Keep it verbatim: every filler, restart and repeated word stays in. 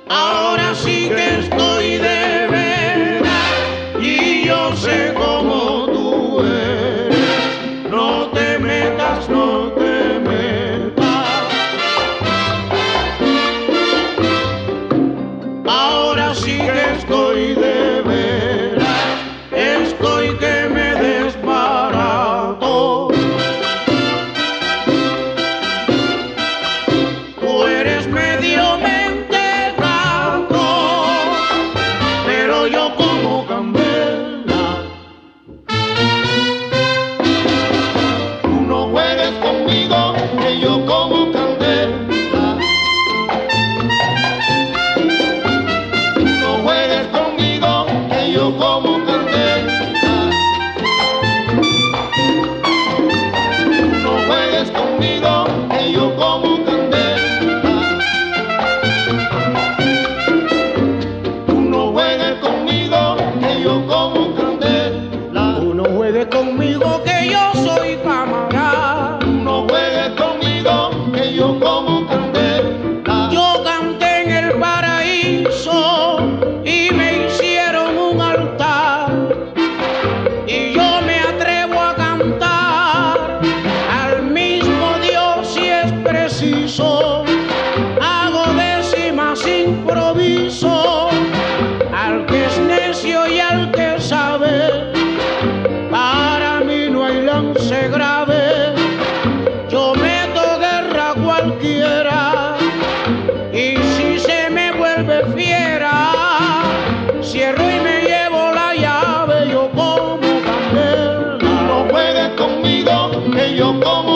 Ahora sí que estoy de veras y yo sé cómo tú eres. No te metas, no te metas. Ahora sí que estoy de veras, estoy que me desbarato. Tú eres medio mentecato, pero yo como candela. Tú no juegues conmigo, que yo como candela. Tú no juegues conmigo, que yo como candela. Tú no juegues conmigo, que yo como candela. Tú no juegues conmigo, que yo como candela. Tú no juegues conmigo, que yo soy camarada. Tú no juegues conmigo, que yo como candela. Yo canté en el paraíso y me hicieron un altar, y yo me atrevo a cantar al mismo Dios si es preciso. Hago décimas, improviso, al que es necio y al que sabe. Para mí no hay lance grave, yo meto guerra a cualquiera, y si se me vuelve fiera, cierro y me llevo la llave. Yo como candela. No juegues conmigo, que yo como